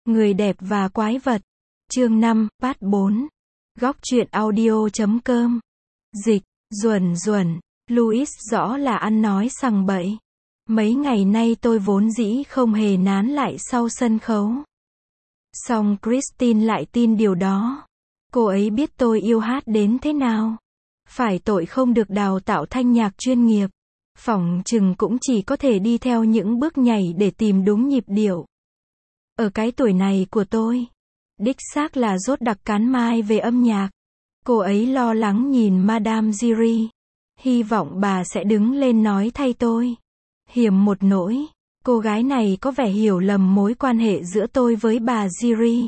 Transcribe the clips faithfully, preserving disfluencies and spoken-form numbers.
Người đẹp và quái vật. Chương năm, Part bốn. Góc truyện audio chấm com. Dịch, Duẩn Duẩn, Louis rõ là ăn nói sằng bậy. Mấy ngày nay tôi vốn dĩ không hề nán lại sau sân khấu. Song Christine lại tin điều đó. Cô ấy biết tôi yêu hát đến thế nào. Phải tội không được đào tạo thanh nhạc chuyên nghiệp. Phỏng chừng cũng chỉ có thể đi theo những bước nhảy để tìm đúng nhịp điệu. Ở cái tuổi này của tôi, đích xác là dốt đặc cán mai về âm nhạc. Cô ấy lo lắng nhìn Madame Giry. Hy vọng bà sẽ đứng lên nói thay tôi. Hiểm một nỗi, cô gái này có vẻ hiểu lầm mối quan hệ giữa tôi với bà Giry.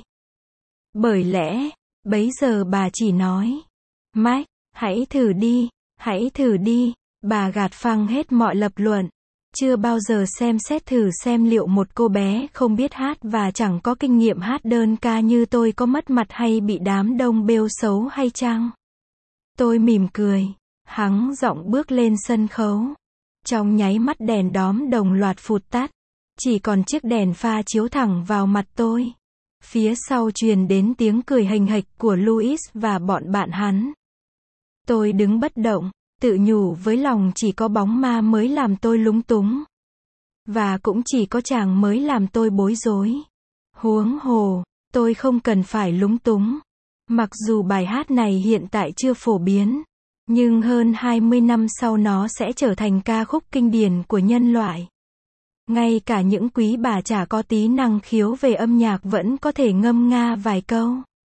Bởi lẽ, bấy giờ bà chỉ nói, Mike, hãy thử đi, hãy thử đi. Bà gạt phăng hết mọi lập luận. Chưa bao giờ xem xét thử xem liệu một cô bé không biết hát và chẳng có kinh nghiệm hát đơn ca như tôi có mất mặt hay bị đám đông bêu xấu hay chăng? Tôi mỉm cười, hắng giọng bước lên sân khấu. Trong nháy mắt đèn đóm đồng loạt phụt tắt. Chỉ còn chiếc đèn pha chiếu thẳng vào mặt tôi. Phía sau truyền đến tiếng cười hềnh hệch của Louis và bọn bạn hắn. Tôi đứng bất động. Tự nhủ với lòng chỉ có bóng ma mới làm tôi lúng túng. Và cũng chỉ có chàng mới làm tôi bối rối. Huống hồ, tôi không cần phải lúng túng. Mặc dù bài hát này hiện tại chưa phổ biến, nhưng hơn hai mươi năm sau nó sẽ trở thành ca khúc kinh điển của nhân loại. Ngay cả những quý bà chả có tí năng khiếu về âm nhạc vẫn có thể ngâm nga vài câu.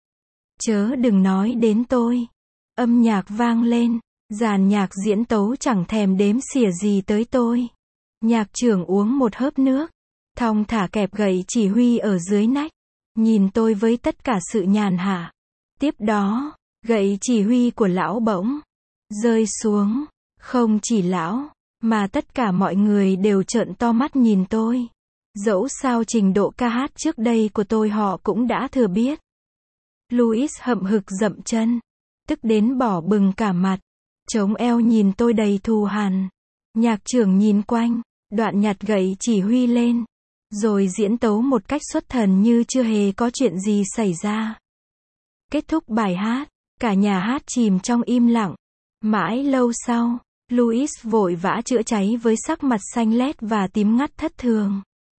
Chớ đừng nói đến tôi. Âm nhạc vang lên. Dàn nhạc diễn tấu chẳng thèm đếm xỉa gì tới tôi. Nhạc trưởng uống một hớp nước, thong thả kẹp gậy chỉ huy ở dưới nách, nhìn tôi với tất cả sự nhàn hạ. Tiếp đó, gậy chỉ huy của lão bỗng rơi xuống. Không chỉ lão, mà tất cả mọi người đều trợn to mắt nhìn tôi. Dẫu sao trình độ ca hát trước đây của tôi họ cũng đã thừa biết. Louis hậm hực dậm chân, tức đến bỏ bừng cả mặt. Chống eo nhìn tôi đầy thù hằn. Nhạc trưởng nhìn quanh, đoạn nhặt gậy chỉ huy lên, rồi diễn tấu một cách xuất thần như chưa hề có chuyện gì xảy ra. Kết thúc bài hát, cả nhà hát chìm trong im lặng. Mãi lâu sau, Louis vội vã chữa cháy với sắc mặt xanh lét và tím ngắt thất thường.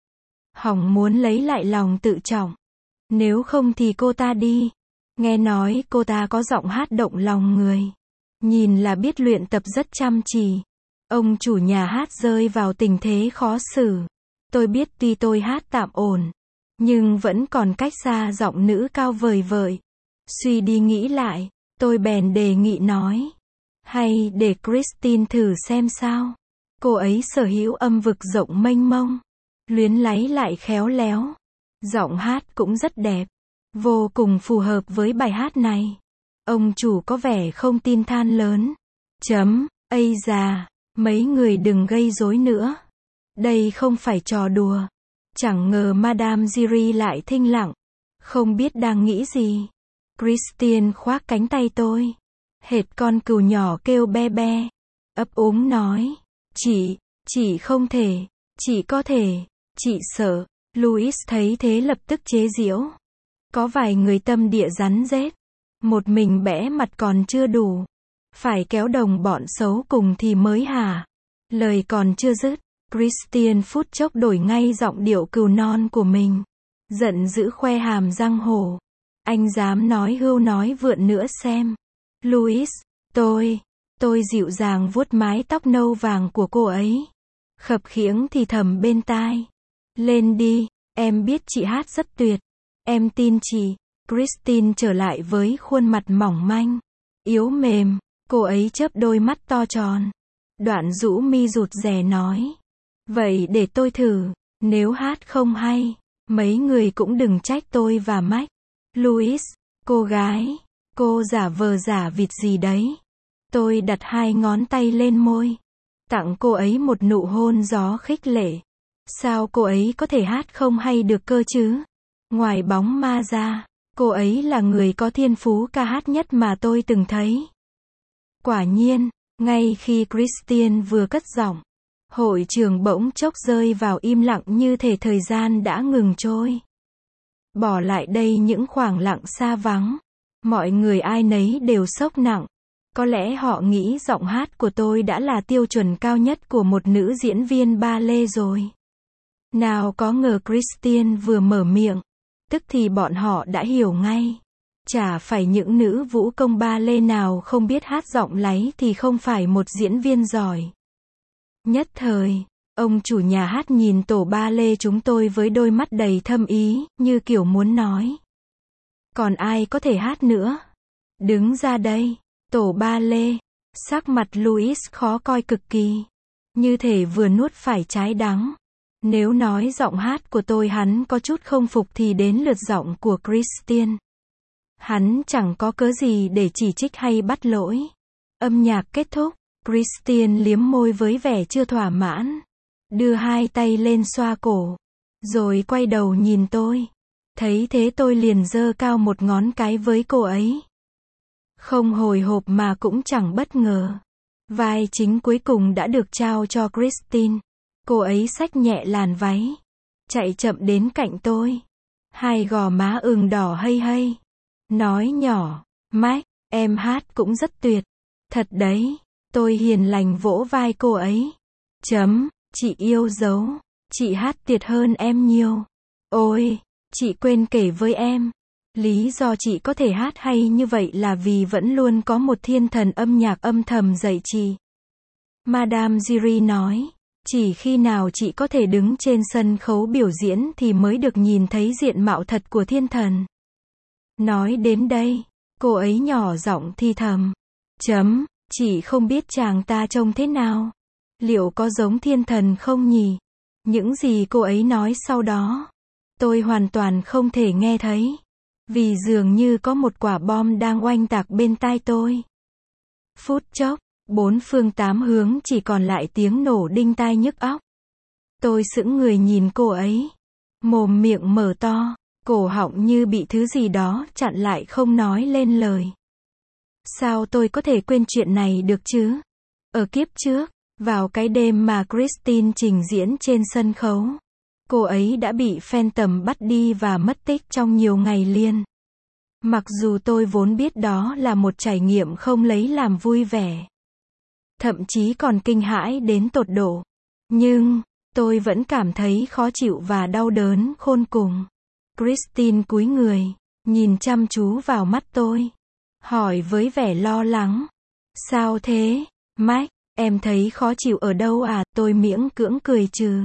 Hỏng muốn lấy lại lòng tự trọng. Nếu không thì cô ta đi. Nghe nói cô ta có giọng hát động lòng người. Nhìn là biết luyện tập rất chăm chỉ. Ông chủ nhà hát rơi vào tình thế khó xử. Tôi biết tuy tôi hát tạm ổn, nhưng vẫn còn cách xa giọng nữ cao vời vợi. Suy đi nghĩ lại, tôi bèn đề nghị nói. Hay để Christine thử xem sao. Cô ấy sở hữu âm vực rộng mênh mông. Luyến láy lại khéo léo. Giọng hát cũng rất đẹp. Vô cùng phù hợp với bài hát này. Ông chủ có vẻ không tin than lớn. Chấm, ây già, mấy người đừng gây rối nữa. Đây không phải trò đùa. Chẳng ngờ Madame Giry lại thinh lặng. Không biết đang nghĩ gì. Christine khoác cánh tay tôi. Hệt con cừu nhỏ kêu be be. Ấp úng nói. Chị, chị không thể. Chị có thể. Chị sợ. Louis thấy thế lập tức chế giễu. Có vài người tâm địa rắn rết. Một mình bẽ mặt còn chưa đủ. Phải kéo đồng bọn xấu cùng thì mới hả? Lời còn chưa dứt. Christine phút chốc đổi ngay giọng điệu cừu non của mình. Giận dữ khoe hàm răng hổ. Anh dám nói hưu nói vượn nữa xem. Louis, tôi, tôi dịu dàng vuốt mái tóc nâu vàng của cô ấy. Khập khiễng thì thầm bên tai. Lên đi, em biết chị hát rất tuyệt. Em tin chị. Christine trở lại với khuôn mặt mỏng manh, yếu mềm. Cô ấy chớp đôi mắt to tròn. Đoạn rũ mi rụt rè nói. Vậy để tôi thử. Nếu hát không hay, mấy người cũng đừng trách tôi và Mike. Louis, cô gái, cô giả vờ giả vịt gì đấy. Tôi đặt hai ngón tay lên môi. Tặng cô ấy một nụ hôn gió khích lệ. Sao cô ấy có thể hát không hay được cơ chứ? Ngoài bóng ma ra, cô ấy là người có thiên phú ca hát nhất mà tôi từng thấy. Quả nhiên, ngay khi Christine vừa cất giọng, hội trường bỗng chốc rơi vào im lặng như thể thời gian đã ngừng trôi. Bỏ lại đây những khoảng lặng xa vắng. Mọi người ai nấy đều sốc nặng. Có lẽ họ nghĩ giọng hát của tôi đã là tiêu chuẩn cao nhất của một nữ diễn viên ballet rồi. Nào có ngờ Christine vừa mở miệng, tức thì bọn họ đã hiểu ngay. Chả phải những nữ vũ công ballet nào không biết hát giọng láy thì không phải một diễn viên giỏi. Nhất thời, ông chủ nhà hát nhìn tổ ballet chúng tôi với đôi mắt đầy thâm ý, như kiểu muốn nói. Còn ai có thể hát nữa? Đứng ra đây. Tổ ballet. Sắc mặt Louis khó coi cực kỳ. Như thể vừa nuốt phải trái đắng. Nếu nói giọng hát của tôi hắn có chút không phục thì đến lượt giọng của Christine. Hắn chẳng có cớ gì để chỉ trích hay bắt lỗi. Âm nhạc kết thúc, Christine liếm môi với vẻ chưa thỏa mãn. Đưa hai tay lên xoa cổ. Rồi quay đầu nhìn tôi. Thấy thế tôi liền giơ cao một ngón cái với cô ấy. Không hồi hộp mà cũng chẳng bất ngờ. Vai chính cuối cùng đã được trao cho Christine. Cô ấy xách nhẹ làn váy. Chạy chậm đến cạnh tôi. Hai gò má ửng đỏ hây hây. Nói nhỏ, Mike, em hát cũng rất tuyệt. Thật đấy. Tôi hiền lành vỗ vai cô ấy. Chấm, chị yêu dấu. Chị hát tuyệt hơn em nhiều. Ôi, chị quên kể với em. Lý do chị có thể hát hay như vậy là vì vẫn luôn có một thiên thần âm nhạc âm thầm dạy chị. Madame Giry nói, chỉ khi nào chị có thể đứng trên sân khấu biểu diễn thì mới được nhìn thấy diện mạo thật của thiên thần. Nói đến đây, cô ấy nhỏ giọng thì thầm. Chấm, chị không biết chàng ta trông thế nào. Liệu có giống thiên thần không nhỉ? Những gì cô ấy nói sau đó, tôi hoàn toàn không thể nghe thấy. Vì dường như có một quả bom đang oanh tạc bên tai tôi. Phút chốc, bốn phương tám hướng chỉ còn lại tiếng nổ đinh tai nhức óc. Tôi sững người nhìn cô ấy. Mồm miệng mở to, cổ họng như bị thứ gì đó chặn lại không nói lên lời. Sao tôi có thể quên chuyện này được chứ? Ở kiếp trước, vào cái đêm mà Christine trình diễn trên sân khấu, cô ấy đã bị Phantom bắt đi và mất tích trong nhiều ngày liền. Mặc dù tôi vốn biết đó là một trải nghiệm không lấy làm vui vẻ. Thậm chí còn kinh hãi đến tột độ. Nhưng, tôi vẫn cảm thấy khó chịu và đau đớn khôn cùng. Christine cúi người, nhìn chăm chú vào mắt tôi. Hỏi với vẻ lo lắng. Sao thế, Mike, em thấy khó chịu ở đâu à? Tôi miễn cưỡng cười trừ.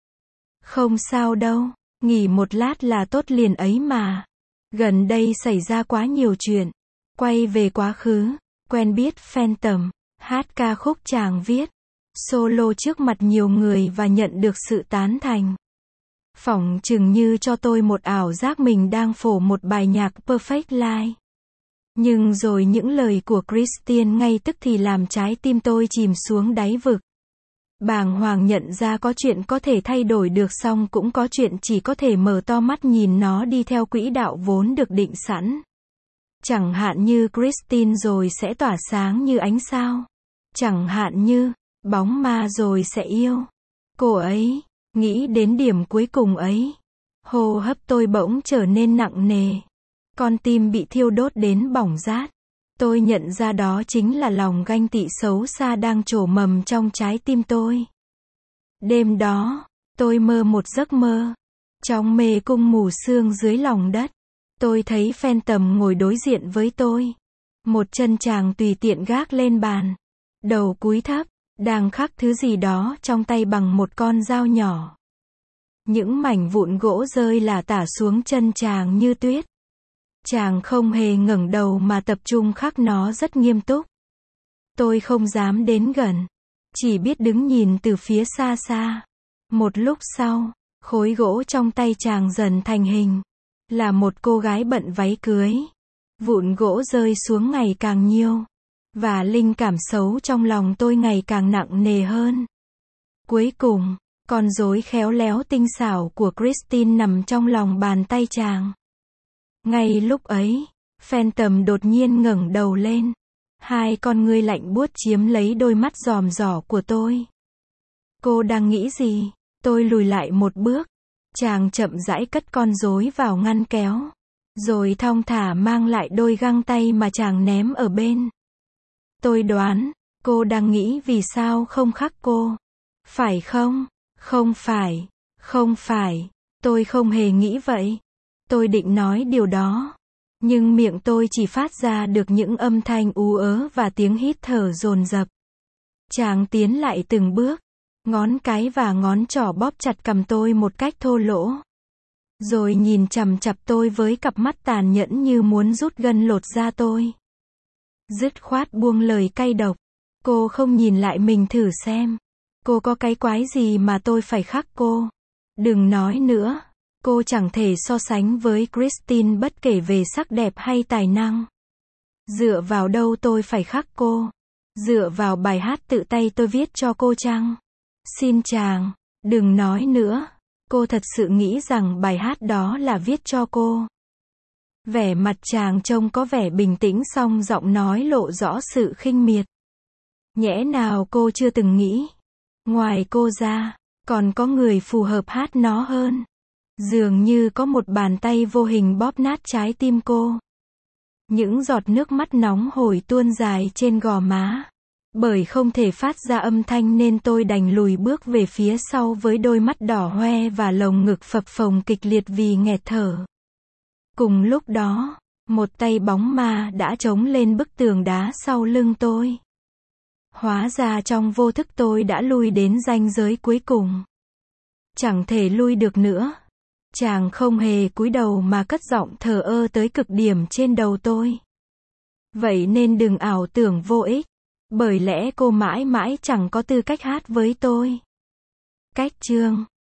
Không sao đâu, nghỉ một lát là tốt liền ấy mà. Gần đây xảy ra quá nhiều chuyện. Quay về quá khứ, quen biết Phantom, hát ca khúc chàng viết, solo trước mặt nhiều người và nhận được sự tán thành. Phỏng chừng như cho tôi một ảo giác mình đang phổ một bài nhạc Perfect Life. Nhưng rồi những lời của Christine ngay tức thì làm trái tim tôi chìm xuống đáy vực. Bàng hoàng nhận ra có chuyện có thể thay đổi được song cũng có chuyện chỉ có thể mở to mắt nhìn nó đi theo quỹ đạo vốn được định sẵn. Chẳng hạn như Christine rồi sẽ tỏa sáng như ánh sao. Chẳng hạn như, bóng ma rồi sẽ yêu. Cô ấy, nghĩ đến điểm cuối cùng ấy. Hô hấp tôi bỗng trở nên nặng nề. Con tim bị thiêu đốt đến bỏng rát. Tôi nhận ra đó chính là lòng ganh tị xấu xa đang trổ mầm trong trái tim tôi. Đêm đó, tôi mơ một giấc mơ. Trong mê cung mù sương dưới lòng đất, tôi thấy Phantom ngồi đối diện với tôi. Một chân chàng tùy tiện gác lên bàn. Đầu cúi thấp, đang khắc thứ gì đó trong tay bằng một con dao nhỏ. Những mảnh vụn gỗ rơi lả tả xuống chân chàng như tuyết. Chàng không hề ngẩng đầu mà tập trung khắc nó rất nghiêm túc. Tôi không dám đến gần, chỉ biết đứng nhìn từ phía xa xa. Một lúc sau, khối gỗ trong tay chàng dần thành hình. Là một cô gái bận váy cưới. Vụn gỗ rơi xuống ngày càng nhiều. Và linh cảm xấu trong lòng tôi ngày càng nặng nề hơn. Cuối cùng, con rối khéo léo tinh xảo của Christine nằm trong lòng bàn tay chàng. Ngay lúc ấy, Phantom đột nhiên ngẩng đầu lên. Hai con ngươi lạnh buốt chiếm lấy đôi mắt giòm giỏ của tôi. Cô đang nghĩ gì? Tôi lùi lại một bước. Chàng chậm rãi cất con rối vào ngăn kéo, rồi thong thả mang lại đôi găng tay mà chàng ném ở bên. Tôi đoán, cô đang nghĩ vì sao không khắc cô. Phải không? Không phải, không phải, tôi không hề nghĩ vậy. Tôi định nói điều đó, nhưng miệng tôi chỉ phát ra được những âm thanh ú ớ và tiếng hít thở dồn dập. Chàng tiến lại từng bước, ngón cái và ngón trỏ bóp chặt cằm tôi một cách thô lỗ. Rồi nhìn chằm chằm tôi với cặp mắt tàn nhẫn như muốn rút gân lột da tôi. Dứt khoát buông lời cay độc. Cô không nhìn lại mình thử xem. Cô có cái quái gì mà tôi phải khắc cô? Đừng nói nữa. Cô chẳng thể so sánh với Christine bất kể về sắc đẹp hay tài năng. Dựa vào đâu tôi phải khắc cô? Dựa vào bài hát tự tay tôi viết cho cô chăng? Xin chàng, đừng nói nữa. Cô thật sự nghĩ rằng bài hát đó là viết cho cô. Vẻ mặt chàng trông có vẻ bình tĩnh song giọng nói lộ rõ sự khinh miệt. Nhẽ nào cô chưa từng nghĩ, ngoài cô ra, còn có người phù hợp hát nó hơn. Dường như có một bàn tay vô hình bóp nát trái tim cô. Những giọt nước mắt nóng hổi tuôn dài trên gò má. Bởi không thể phát ra âm thanh nên tôi đành lùi bước về phía sau với đôi mắt đỏ hoe và lồng ngực phập phồng kịch liệt vì nghẹt thở. Cùng lúc đó, một tay bóng ma đã chống lên bức tường đá sau lưng tôi. Hóa ra trong vô thức tôi đã lui đến ranh giới cuối cùng. Chẳng thể lui được nữa. Chàng không hề cúi đầu mà cất giọng thờ ơ tới cực điểm trên đầu tôi. Vậy nên đừng ảo tưởng vô ích. Bởi lẽ cô mãi mãi chẳng có tư cách hát với tôi. Cách chương